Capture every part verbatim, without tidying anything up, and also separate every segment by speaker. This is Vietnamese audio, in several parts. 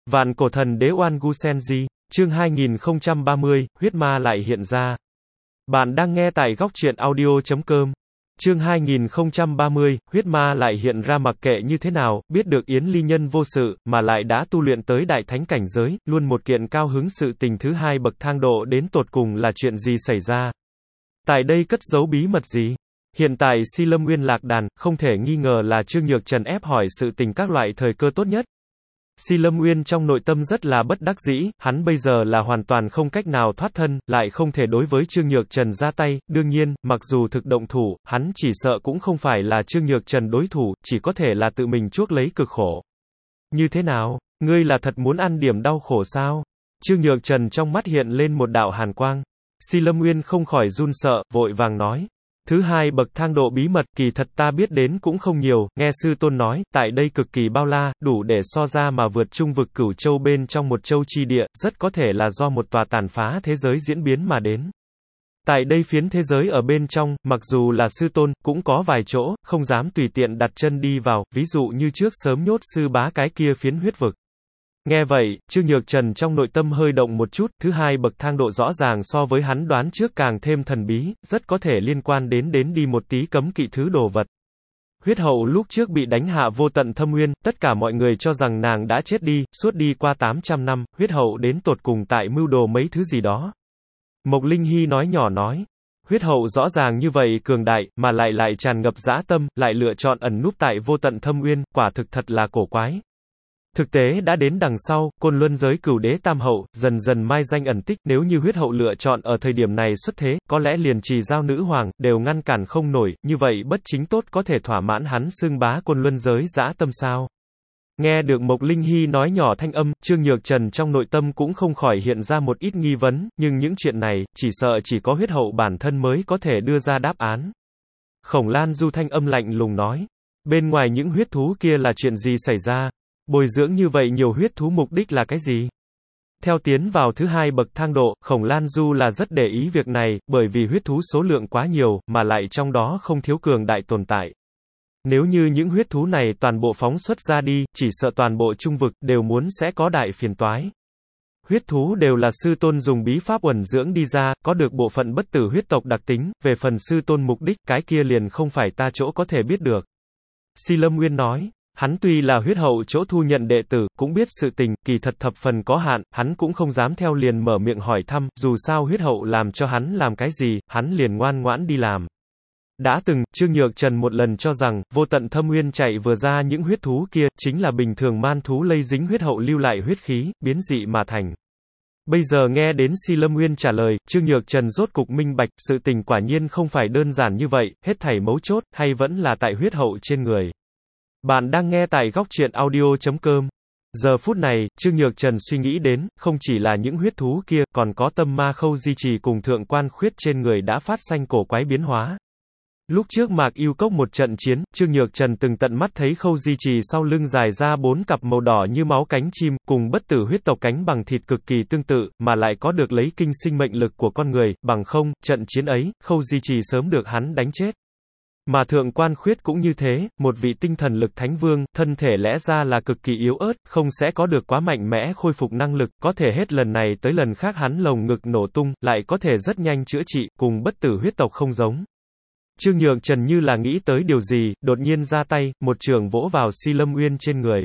Speaker 1: Vạn cổ thần đế Oan Gu Senji, chương hai nghìn không trăm ba mươi, huyết ma lại hiện ra. Bạn đang nghe tại góc truyện audio chấm com. Chương hai nghìn không trăm ba mươi, huyết ma lại hiện ra. Mặc kệ như thế nào, biết được Yến Ly nhân vô sự, mà lại đã tu luyện tới đại thánh cảnh giới, luôn một kiện cao hứng sự tình thứ hai bậc thang độ đến tột cùng là chuyện gì xảy ra. Tại đây cất giấu bí mật gì? Hiện tại Si Lâm Nguyên lạc đàn, không thể nghi ngờ là Trương Nhược Trần ép hỏi sự tình các loại thời cơ tốt nhất. Si Lâm Nguyên trong nội tâm rất là bất đắc dĩ, hắn bây giờ là hoàn toàn không cách nào thoát thân, lại không thể đối với Trương Nhược Trần ra tay, đương nhiên, mặc dù thực động thủ, hắn chỉ sợ cũng không phải là Trương Nhược Trần đối thủ, chỉ có thể là tự mình chuốc lấy cực khổ. Như thế nào? Ngươi là thật muốn ăn điểm đau khổ sao? Trương Nhược Trần trong mắt hiện lên một đạo hàn quang. Si Lâm Nguyên không khỏi run sợ, vội vàng nói. Thứ hai bậc thang độ bí mật, kỳ thật ta biết đến cũng không nhiều, nghe sư tôn nói, tại đây cực kỳ bao la, đủ để so ra mà vượt trung vực cửu châu bên trong một châu chi địa, rất có thể là do một tòa tàn phá thế giới diễn biến mà đến. Tại đây phiến thế giới ở bên trong, mặc dù là sư tôn, cũng có vài chỗ, không dám tùy tiện đặt chân đi vào, ví dụ như trước sớm nhốt sư bá cái kia phiến huyết vực. Nghe vậy, Trương Nhược Trần trong nội tâm hơi động một chút, thứ hai bậc thang độ rõ ràng so với hắn đoán trước càng thêm thần bí, rất có thể liên quan đến đến đi một tí cấm kỵ thứ đồ vật. Huyết hậu lúc trước bị đánh hạ vô tận thâm nguyên, tất cả mọi người cho rằng nàng đã chết đi, suốt đi qua tám trăm năm, huyết hậu đến tột cùng tại mưu đồ mấy thứ gì đó. Mộc Linh Hy nói nhỏ nói. Huyết hậu rõ ràng như vậy cường đại, mà lại lại tràn ngập dã tâm, lại lựa chọn ẩn núp tại vô tận thâm nguyên, quả thực thật là cổ quái. Thực tế đã đến đằng sau, Côn Luân giới cửu đế tam hậu, dần dần mai danh ẩn tích, nếu như huyết hậu lựa chọn ở thời điểm này xuất thế, có lẽ liền trì giao nữ hoàng, đều ngăn cản không nổi, như vậy bất chính tốt có thể thỏa mãn hắn xưng bá Côn Luân giới dã tâm sao. Nghe được Mộc Linh Hy nói nhỏ thanh âm, Trương Nhược Trần trong nội tâm cũng không khỏi hiện ra một ít nghi vấn, nhưng những chuyện này, chỉ sợ chỉ có huyết hậu bản thân mới có thể đưa ra đáp án. Khổng Lan Du thanh âm lạnh lùng nói, bên ngoài những huyết thú kia là chuyện gì xảy ra? Bồi dưỡng như vậy nhiều huyết thú mục đích là cái gì? Theo tiến vào thứ hai bậc thang độ, Khổng Lan Du là rất để ý việc này, bởi vì huyết thú số lượng quá nhiều, mà lại trong đó không thiếu cường đại tồn tại. Nếu như những huyết thú này toàn bộ phóng xuất ra đi, chỉ sợ toàn bộ trung vực đều muốn sẽ có đại phiền toái. Huyết thú đều là sư tôn dùng bí pháp uẩn dưỡng đi ra, có được bộ phận bất tử huyết tộc đặc tính, về phần sư tôn mục đích, cái kia liền không phải ta chỗ có thể biết được. Si Lâm Nguyên nói. Hắn tuy là huyết hậu chỗ thu nhận đệ tử, cũng biết sự tình, kỳ thật thập phần có hạn, hắn cũng không dám theo liền mở miệng hỏi thăm, dù sao huyết hậu làm cho hắn làm cái gì, hắn liền ngoan ngoãn đi làm. Đã từng, Trương Nhược Trần một lần cho rằng, vô tận thâm nguyên chạy vừa ra những huyết thú kia, chính là bình thường man thú lây dính huyết hậu lưu lại huyết khí, biến dị mà thành. Bây giờ nghe đến Si Lâm Nguyên trả lời, Trương Nhược Trần rốt cục minh bạch, sự tình quả nhiên không phải đơn giản như vậy, hết thảy mấu chốt, hay vẫn là tại huyết hậu trên người. Bạn đang nghe tại góc truyện audio chấm com. Giờ phút này, Trương Nhược Trần suy nghĩ đến, không chỉ là những huyết thú kia, còn có tâm ma khâu di trì cùng thượng quan khuyết trên người đã phát sanh cổ quái biến hóa. Lúc trước Mạc Yêu Cốc một trận chiến, Trương Nhược Trần từng tận mắt thấy khâu di trì sau lưng dài ra bốn cặp màu đỏ như máu cánh chim, cùng bất tử huyết tộc cánh bằng thịt cực kỳ tương tự, mà lại có được lấy kinh sinh mệnh lực của con người, bằng không, trận chiến ấy, khâu di trì sớm được hắn đánh chết. Mà thượng quan khuyết cũng như thế, một vị tinh thần lực thánh vương, thân thể lẽ ra là cực kỳ yếu ớt, không sẽ có được quá mạnh mẽ khôi phục năng lực, có thể hết lần này tới lần khác hắn lồng ngực nổ tung, lại có thể rất nhanh chữa trị, cùng bất tử huyết tộc không giống. Trương Nhược Trần như là nghĩ tới điều gì, đột nhiên ra tay, một trường vỗ vào Si Lâm Nguyên trên người.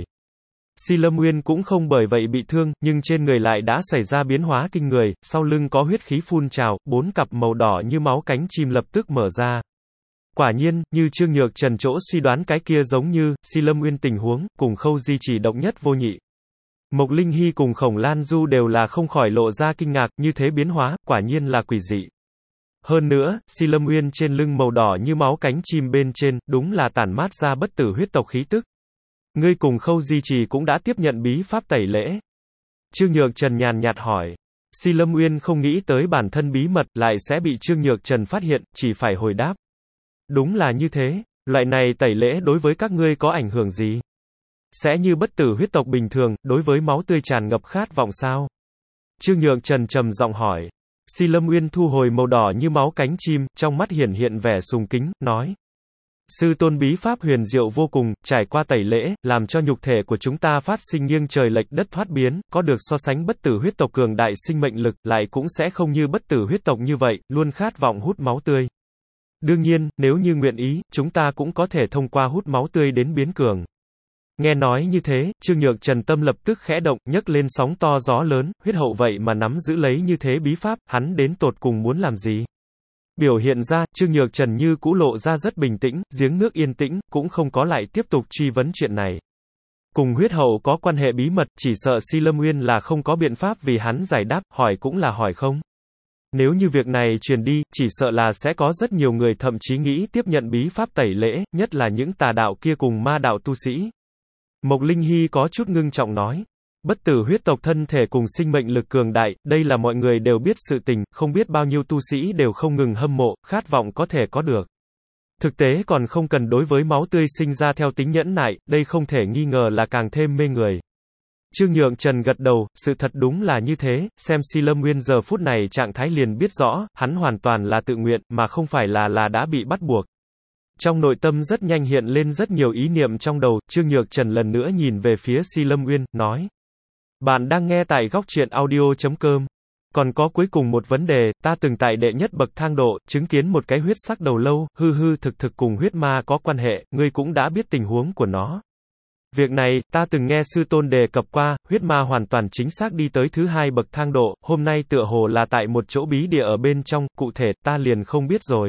Speaker 1: Si Lâm Nguyên cũng không bởi vậy bị thương, nhưng trên người lại đã xảy ra biến hóa kinh người, sau lưng có huyết khí phun trào, bốn cặp màu đỏ như máu cánh chim lập tức mở ra. Quả nhiên, như Trương Nhược Trần chỗ suy đoán cái kia giống như, Si Lâm Nguyên tình huống, cùng khâu di chỉ độc nhất vô nhị. Mộc Linh Hy cùng Khổng Lan Du đều là không khỏi lộ ra kinh ngạc, như thế biến hóa, quả nhiên là quỷ dị. Hơn nữa, Si Lâm Nguyên trên lưng màu đỏ như máu cánh chim bên trên, đúng là tản mát ra bất tử huyết tộc khí tức. Ngươi cùng khâu di trì cũng đã tiếp nhận bí pháp tẩy lễ. Trương Nhược Trần nhàn nhạt hỏi. Si Lâm Nguyên không nghĩ tới bản thân bí mật, lại sẽ bị Trương Nhược Trần phát hiện, chỉ phải hồi đáp. Đúng là như thế, loại này tẩy lễ đối với các ngươi có ảnh hưởng gì? Sẽ như bất tử huyết tộc bình thường, đối với máu tươi tràn ngập khát vọng sao? Trương Nhược Trần trầm giọng hỏi. Si Lâm Nguyên thu hồi màu đỏ như máu cánh chim, trong mắt hiển hiện vẻ sùng kính, nói. Sư tôn bí pháp huyền diệu vô cùng, trải qua tẩy lễ, làm cho nhục thể của chúng ta phát sinh nghiêng trời lệch đất thoát biến, có được so sánh bất tử huyết tộc cường đại sinh mệnh lực, lại cũng sẽ không như bất tử huyết tộc như vậy, luôn khát vọng hút máu tươi. Đương nhiên, nếu như nguyện ý, chúng ta cũng có thể thông qua hút máu tươi đến biến cường. Nghe nói như thế, Trương Nhược Trần tâm lập tức khẽ động, nhấc lên sóng to gió lớn, huyết hậu vậy mà nắm giữ lấy như thế bí pháp, hắn đến tột cùng muốn làm gì? Biểu hiện ra, Trương Nhược Trần như cũ lộ ra rất bình tĩnh, giếng nước yên tĩnh, cũng không có lại tiếp tục truy vấn chuyện này. Cùng huyết hậu có quan hệ bí mật, chỉ sợ Si Lâm Nguyên là không có biện pháp vì hắn giải đáp, hỏi cũng là hỏi không. Nếu như việc này truyền đi, chỉ sợ là sẽ có rất nhiều người thậm chí nghĩ tiếp nhận bí pháp tẩy lễ, nhất là những tà đạo kia cùng ma đạo tu sĩ. Mộc Linh Hy có chút ngưng trọng nói. Bất tử huyết tộc thân thể cùng sinh mệnh lực cường đại, đây là mọi người đều biết sự tình, không biết bao nhiêu tu sĩ đều không ngừng hâm mộ, khát vọng có thể có được. Thực tế còn không cần đối với máu tươi sinh ra theo tính nhẫn nại, đây không thể nghi ngờ là càng thêm mê người. Trương Nhượng Trần gật đầu, sự thật đúng là như thế, xem Si Lâm Nguyên giờ phút này trạng thái liền biết rõ, hắn hoàn toàn là tự nguyện, mà không phải là là đã bị bắt buộc. Trong nội tâm rất nhanh hiện lên rất nhiều ý niệm trong đầu, Trương Nhược Trần lần nữa nhìn về phía Si Lâm Nguyên, nói. Bạn đang nghe tại góc truyện audio chấm com. Còn có cuối cùng một vấn đề, ta từng tại đệ nhất bậc thang độ, chứng kiến một cái huyết sắc đầu lâu, hư hư thực thực cùng huyết ma có quan hệ, ngươi cũng đã biết tình huống của nó. Việc này, ta từng nghe sư tôn đề cập qua, huyết ma hoàn toàn chính xác đi tới thứ hai bậc thang độ, hôm nay tựa hồ là tại một chỗ bí địa ở bên trong, cụ thể, ta liền không biết rồi.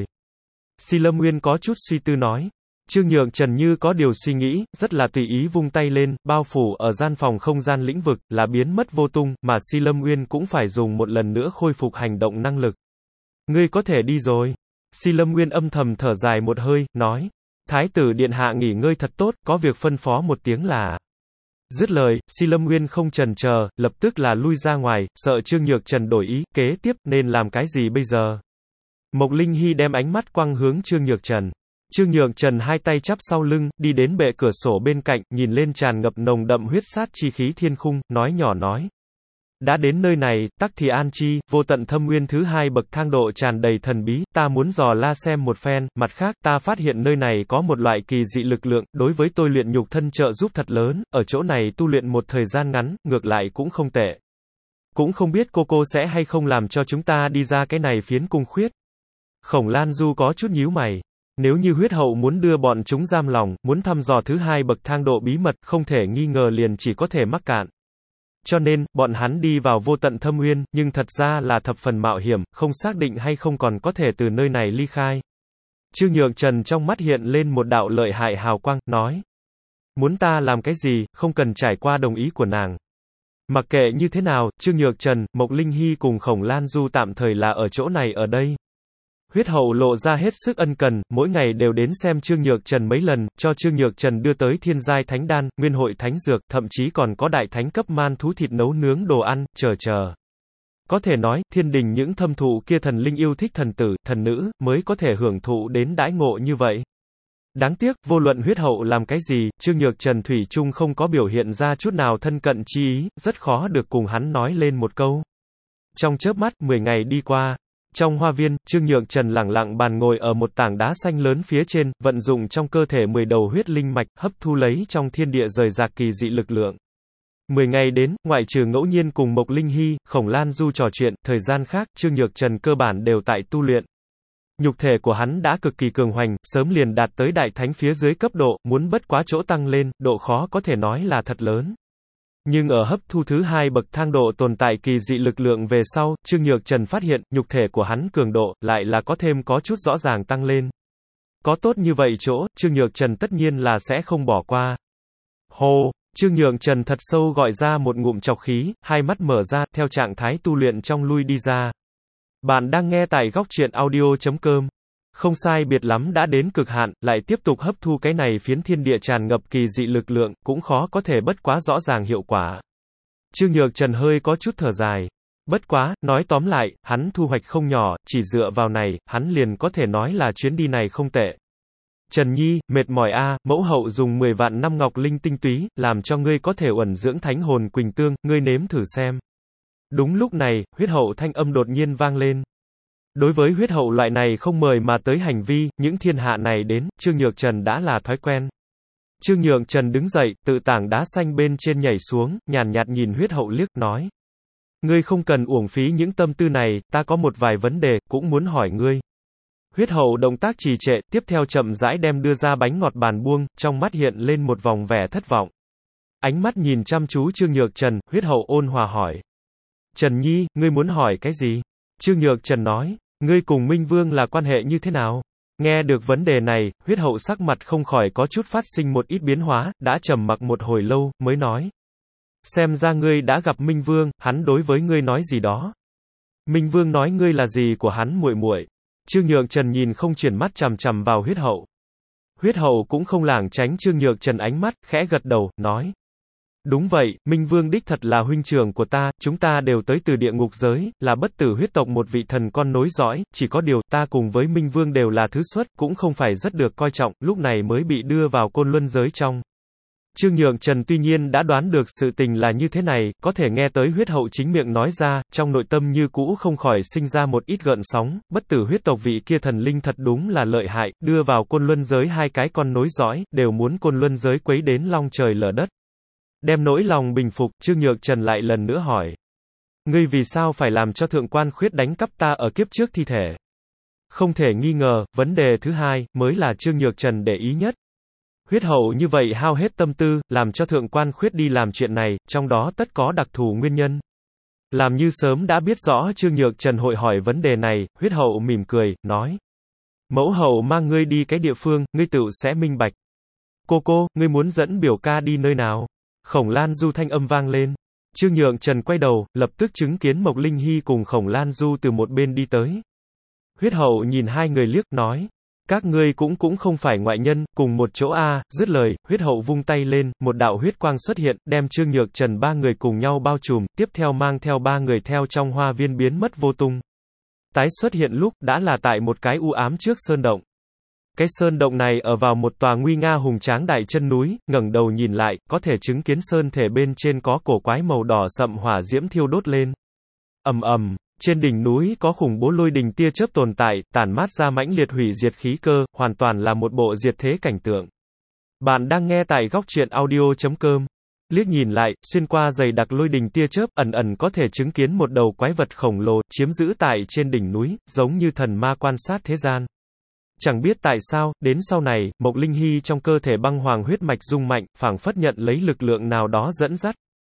Speaker 1: Si Lâm Nguyên có chút suy tư nói. Trương Nhượng Trần như có điều suy nghĩ, rất là tùy ý vung tay lên, bao phủ ở gian phòng không gian lĩnh vực, là biến mất vô tung, mà Si Lâm Nguyên cũng phải dùng một lần nữa khôi phục hành động năng lực. Ngươi có thể đi rồi. Si Lâm Nguyên âm thầm thở dài một hơi, nói. Thái tử điện hạ nghỉ ngơi thật tốt, có việc phân phó một tiếng là. Dứt lời, Si Lâm Nguyên không chần chờ, lập tức là lui ra ngoài, sợ Trương Nhược Trần đổi ý, kế tiếp, nên làm cái gì bây giờ? Mộc Linh Hy đem ánh mắt quăng hướng Trương Nhược Trần. Trương Nhượng Trần hai tay chắp sau lưng, đi đến bệ cửa sổ bên cạnh, nhìn lên tràn ngập nồng đậm huyết sát chi khí thiên khung, nói nhỏ nói. Đã đến nơi này, tắc thì an chi, vô tận thâm nguyên thứ hai bậc thang độ tràn đầy thần bí, ta muốn dò la xem một phen, mặt khác, ta phát hiện nơi này có một loại kỳ dị lực lượng, đối với tôi luyện nhục thân trợ giúp thật lớn, ở chỗ này tu luyện một thời gian ngắn, ngược lại cũng không tệ. Cũng không biết cô cô sẽ hay không làm cho chúng ta đi ra cái này phiến cung khuyết. Khổng Lan Du có chút nhíu mày. Nếu như huyết hậu muốn đưa bọn chúng giam lòng, muốn thăm dò thứ hai bậc thang độ bí mật, không thể nghi ngờ liền chỉ có thể mắc cạn. Cho nên, bọn hắn đi vào vô tận thâm nguyên, nhưng thật ra là thập phần mạo hiểm, không xác định hay không còn có thể từ nơi này ly khai. Trương Nhượng Trần trong mắt hiện lên một đạo lợi hại hào quang, nói. Muốn ta làm cái gì, không cần trải qua đồng ý của nàng. Mặc kệ như thế nào, Trương Nhược Trần, Mộc Linh Hy cùng Khổng Lan Du tạm thời là ở chỗ này ở đây. Huyết hậu lộ ra hết sức ân cần, mỗi ngày đều đến xem Trương Nhược Trần mấy lần, cho Trương Nhược Trần đưa tới thiên giai thánh đan, nguyên hội thánh dược, thậm chí còn có đại thánh cấp man thú thịt nấu nướng đồ ăn, chờ chờ. Có thể nói, thiên đình những thâm thụ kia thần linh yêu thích thần tử, thần nữ, mới có thể hưởng thụ đến đãi ngộ như vậy. Đáng tiếc, vô luận huyết hậu làm cái gì, Trương Nhược Trần thủy chung không có biểu hiện ra chút nào thân cận chi ý, rất khó được cùng hắn nói lên một câu. Trong chớp mắt, mười ngày đi qua. Trong hoa viên, Trương Nhượng Trần lẳng lặng bàn ngồi ở một tảng đá xanh lớn phía trên, vận dụng trong cơ thể mười đầu huyết linh mạch, hấp thu lấy trong thiên địa rời rạc kỳ dị lực lượng. Mười ngày đến, ngoại trừ ngẫu nhiên cùng Mộc Linh Hy, Khổng Lan Du trò chuyện, thời gian khác, Trương Nhược Trần cơ bản đều tại tu luyện. Nhục thể của hắn đã cực kỳ cường hoành, sớm liền đạt tới đại thánh phía dưới cấp độ, muốn bất quá chỗ tăng lên, độ khó có thể nói là thật lớn. Nhưng ở hấp thu thứ hai bậc thang độ tồn tại kỳ dị lực lượng về sau, Trương Nhược Trần phát hiện, nhục thể của hắn cường độ, lại là có thêm có chút rõ ràng tăng lên. Có tốt như vậy chỗ, Trương Nhược Trần tất nhiên là sẽ không bỏ qua. Hô, Trương Nhược Trần thật sâu gọi ra một ngụm trọc khí, hai mắt mở ra, theo trạng thái tu luyện trong lui đi ra. Bạn đang nghe tại góc truyện audio chấm com. Không sai biệt lắm đã đến cực hạn, lại tiếp tục hấp thu cái này phiến thiên địa tràn ngập kỳ dị lực lượng, cũng khó có thể bất quá rõ ràng hiệu quả. Trương Nhược Trần hơi có chút thở dài. Bất quá, nói tóm lại, hắn thu hoạch không nhỏ, chỉ dựa vào này, hắn liền có thể nói là chuyến đi này không tệ. Trần Nhi, mệt mỏi a, mẫu hậu dùng mười vạn năm ngọc linh tinh túy, làm cho ngươi có thể uẩn dưỡng thánh hồn quỳnh tương, ngươi nếm thử xem. Đúng lúc này, huyết hậu thanh âm đột nhiên vang lên. Đối với huyết hậu loại này không mời mà tới hành vi, những thiên hạ này đến, Trương Nhược Trần đã là thói quen. Trương Nhược Trần đứng dậy, tự tảng đá xanh bên trên nhảy xuống, nhàn nhạt nhìn huyết hậu liếc, nói. Ngươi không cần uổng phí những tâm tư này, ta có một vài vấn đề, cũng muốn hỏi ngươi. Huyết hậu động tác trì trệ, tiếp theo chậm rãi đem đưa ra bánh ngọt bàn buông, trong mắt hiện lên một vòng vẻ thất vọng. Ánh mắt nhìn chăm chú Trương Nhược Trần, huyết hậu ôn hòa hỏi. Trần Nhi, ngươi muốn hỏi cái gì? Trương Nhược Trần nói, ngươi cùng Minh Vương là quan hệ như thế nào? Nghe được vấn đề này, huyết hậu sắc mặt không khỏi có chút phát sinh một ít biến hóa, đã trầm mặc một hồi lâu, mới nói. Xem ra ngươi đã gặp Minh Vương, hắn đối với ngươi nói gì đó. Minh Vương nói ngươi là gì của hắn muội muội. Trương Nhược Trần nhìn không chuyển mắt chằm chằm vào huyết hậu. Huyết hậu cũng không lảng tránh Trương Nhược Trần ánh mắt, khẽ gật đầu, nói. Đúng vậy, Minh Vương đích thật là huynh trưởng của ta, chúng ta đều tới từ địa ngục giới, là bất tử huyết tộc một vị thần con nối dõi, chỉ có điều, ta cùng với Minh Vương đều là thứ xuất, cũng không phải rất được coi trọng, lúc này mới bị đưa vào côn luân giới trong. Trương Nhược Trần tuy nhiên đã đoán được sự tình là như thế này, có thể nghe tới huyết hậu chính miệng nói ra, trong nội tâm như cũ không khỏi sinh ra một ít gợn sóng, bất tử huyết tộc vị kia thần linh thật đúng là lợi hại, đưa vào côn luân giới hai cái con nối dõi, đều muốn côn luân giới quấy đến long trời lở đất. Đem nỗi lòng bình phục, Trương Nhược Trần lại lần nữa hỏi. Ngươi vì sao phải làm cho thượng quan khuyết đánh cắp ta ở kiếp trước thi thể? Không thể nghi ngờ, vấn đề thứ hai, mới là Trương Nhược Trần để ý nhất. Huyết hậu như vậy hao hết tâm tư, làm cho thượng quan khuyết đi làm chuyện này, trong đó tất có đặc thù nguyên nhân. Làm như sớm đã biết rõ Trương Nhược Trần hội hỏi vấn đề này, huyết hậu mỉm cười, nói. Mẫu hậu mang ngươi đi cái địa phương, ngươi tự sẽ minh bạch. Cô cô, ngươi muốn dẫn biểu ca đi nơi nào? Khổng Lan Du thanh âm vang lên. Trương Nhược Trần quay đầu, lập tức chứng kiến Mộc Linh Hy cùng Khổng Lan Du từ một bên đi tới. Huyết hậu nhìn hai người liếc, nói. Các ngươi cũng cũng không phải ngoại nhân, cùng một chỗ a. Dứt lời, huyết hậu vung tay lên, một đạo huyết quang xuất hiện, đem Trương Nhược Trần ba người cùng nhau bao trùm, tiếp theo mang theo ba người theo trong hoa viên biến mất vô tung. Tái xuất hiện lúc, đã là tại một cái u ám trước sơn động. Cái sơn động này ở vào một tòa nguy nga hùng tráng đại chân núi, ngẩng đầu nhìn lại, có thể chứng kiến sơn thể bên trên có cổ quái màu đỏ sậm hỏa diễm thiêu đốt lên. Ầm ầm, trên đỉnh núi có khủng bố lôi đình tia chớp tồn tại, tản mát ra mãnh liệt hủy diệt khí cơ, hoàn toàn là một bộ diệt thế cảnh tượng. Bạn đang nghe tại góc truyện audio chấm com. Liếc nhìn lại, xuyên qua dày đặc lôi đình tia chớp, ẩn ẩn có thể chứng kiến một đầu quái vật khổng lồ, chiếm giữ tại trên đỉnh núi, giống như thần ma quan sát thế gian. Chẳng biết tại sao, đến sau này, Mộc Linh Hy trong cơ thể băng hoàng huyết mạch rung mạnh, phảng phất nhận lấy lực lượng nào đó dẫn dắt.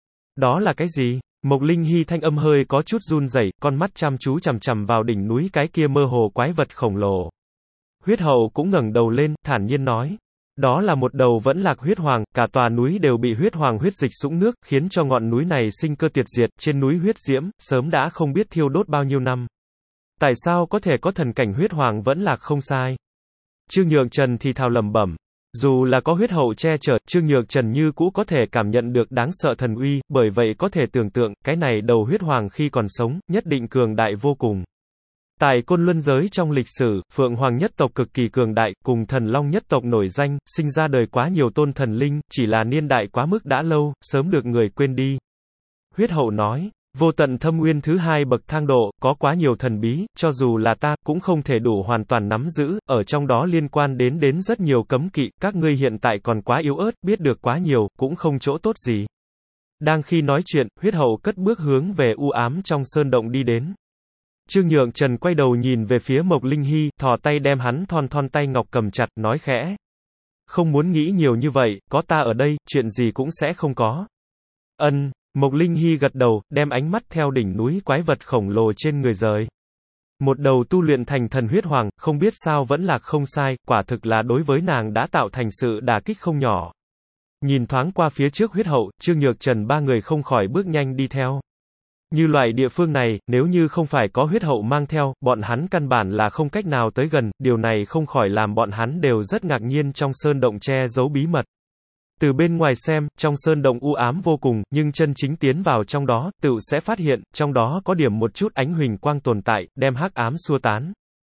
Speaker 1: Đó là cái gì? Mộc Linh Hy thanh âm hơi có chút run rẩy, con mắt chăm chú chằm chằm vào đỉnh núi cái kia mơ hồ quái vật khổng lồ. Huyết hậu cũng ngẩng đầu lên, thản nhiên nói. Đó là một đầu vẫn lạc huyết hoàng, cả tòa núi đều bị huyết hoàng huyết dịch sũng nước, khiến cho ngọn núi này sinh cơ tuyệt diệt, trên núi huyết diễm, sớm đã không biết thiêu đốt bao nhiêu năm. Tại sao có thể có thần cảnh huyết hoàng vẫn lạc không sai? Trương Nhược Trần thì thào lẩm bẩm. Dù là có huyết hậu che chở, Trương Nhược Trần như cũ có thể cảm nhận được đáng sợ thần uy, bởi vậy có thể tưởng tượng, cái này đầu huyết hoàng khi còn sống, nhất định cường đại vô cùng. Tại Côn Luân giới trong lịch sử, Phượng Hoàng nhất tộc cực kỳ cường đại, cùng Thần Long nhất tộc nổi danh, sinh ra đời quá nhiều tôn thần linh, chỉ là niên đại quá mức đã lâu, sớm được người quên đi. Huyết hậu nói. Vô tận thâm nguyên thứ hai bậc thang độ, có quá nhiều thần bí, cho dù là ta, cũng không thể đủ hoàn toàn nắm giữ, ở trong đó liên quan đến đến rất nhiều cấm kỵ, các ngươi hiện tại còn quá yếu ớt, biết được quá nhiều, cũng không chỗ tốt gì. Đang khi nói chuyện, huyết hậu cất bước hướng về u ám trong sơn động đi đến. Trương Nhược Trần quay đầu nhìn về phía Mộc Linh Hy, thò tay đem hắn thon thon tay ngọc cầm chặt, nói khẽ. Không muốn nghĩ nhiều như vậy, có ta ở đây, chuyện gì cũng sẽ không có. Ân. Mộc Linh Hy gật đầu, đem ánh mắt theo đỉnh núi quái vật khổng lồ trên người rời. Một đầu tu luyện thành thần huyết hoàng, không biết sao vẫn lạc không sai, quả thực là đối với nàng đã tạo thành sự đả kích không nhỏ. Nhìn thoáng qua phía trước huyết hậu, Trương Nhược Trần ba người không khỏi bước nhanh đi theo. Như loại địa phương này, nếu như không phải có huyết hậu mang theo, bọn hắn căn bản là không cách nào tới gần, điều này không khỏi làm bọn hắn đều rất ngạc nhiên trong sơn động che giấu bí mật. Từ bên ngoài xem, trong sơn động u ám vô cùng, nhưng chân chính tiến vào trong đó, tự sẽ phát hiện, trong đó có điểm một chút ánh huỳnh quang tồn tại, đem hắc ám xua tán.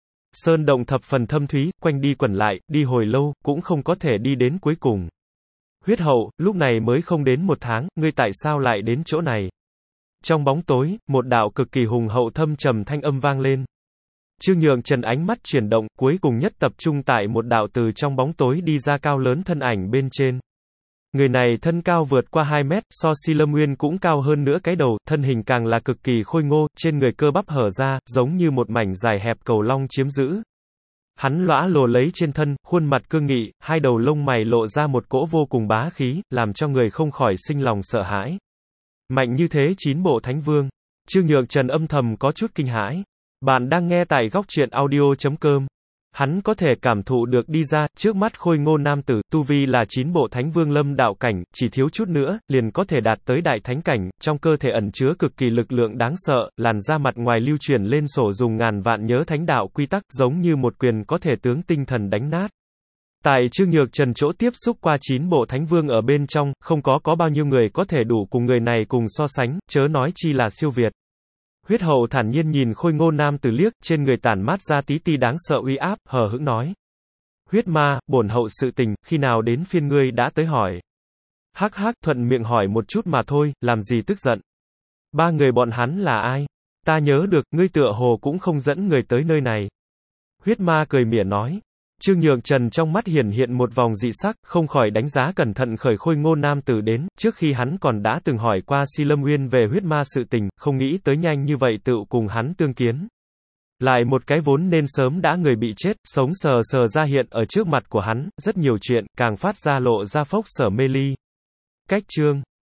Speaker 1: Sơn động thập phần thâm thúy, quanh đi quẩn lại, đi hồi lâu, cũng không có thể đi đến cuối cùng. Huyết hậu, lúc này mới không đến một tháng, ngươi tại sao lại đến chỗ này? Trong bóng tối, một đạo cực kỳ hùng hậu thâm trầm thanh âm vang lên. Trương Nhượng Trần ánh mắt chuyển động, cuối cùng nhất tập trung tại một đạo từ trong bóng tối đi ra cao lớn thân ảnh bên trên. Người này thân cao vượt qua hai mét, so Si Lâm Nguyên cũng cao hơn nữa cái đầu, thân hình càng là cực kỳ khôi ngô, trên người cơ bắp hở ra, giống như một mảnh dài hẹp cầu long chiếm giữ. Hắn lõa lồ lấy trên thân, khuôn mặt cương nghị, hai đầu lông mày lộ ra một cỗ vô cùng bá khí, làm cho người không khỏi sinh lòng sợ hãi. Mạnh như thế chín bộ thánh vương. Trương Nhượng Trần âm thầm có chút kinh hãi. Bạn đang nghe tại góc truyện audio chấm com. Hắn có thể cảm thụ được đi ra, trước mắt khôi ngô nam tử, tu vi là chín bộ thánh vương lâm đạo cảnh, chỉ thiếu chút nữa, liền có thể đạt tới đại thánh cảnh, trong cơ thể ẩn chứa cực kỳ lực lượng đáng sợ, làn da mặt ngoài lưu truyền lên sổ dùng ngàn vạn nhớ thánh đạo quy tắc, giống như một quyền có thể tướng tinh thần đánh nát. Tại Trương Nhượng Trần chỗ tiếp xúc qua chín bộ thánh vương ở bên trong, không có có bao nhiêu người có thể đủ cùng người này cùng so sánh, chớ nói chi là siêu việt. Huyết Hậu thản nhiên nhìn khôi ngô nam tử liếc, trên người tản mát ra tí ti đáng sợ uy áp, hờ hững nói. Huyết ma, bổn hậu sự tình, khi nào đến phiên ngươi đã tới hỏi. Hắc hắc, thuận miệng hỏi một chút mà thôi, làm gì tức giận. Ba người bọn hắn là ai? Ta nhớ được, ngươi tựa hồ cũng không dẫn người tới nơi này. Huyết ma cười mỉa nói. Trương Nhượng Trần trong mắt hiển hiện một vòng dị sắc, không khỏi đánh giá cẩn thận khởi khôi ngô nam tử đến, trước khi hắn còn đã từng hỏi qua Si Lâm Nguyên về huyết ma sự tình, không nghĩ tới nhanh như vậy tựu cùng hắn tương kiến. Lại một cái vốn nên sớm đã người bị chết, sống sờ sờ ra hiện ở trước mặt của hắn, rất nhiều chuyện, càng phát ra lộ ra phốc sở mê ly. Cách chương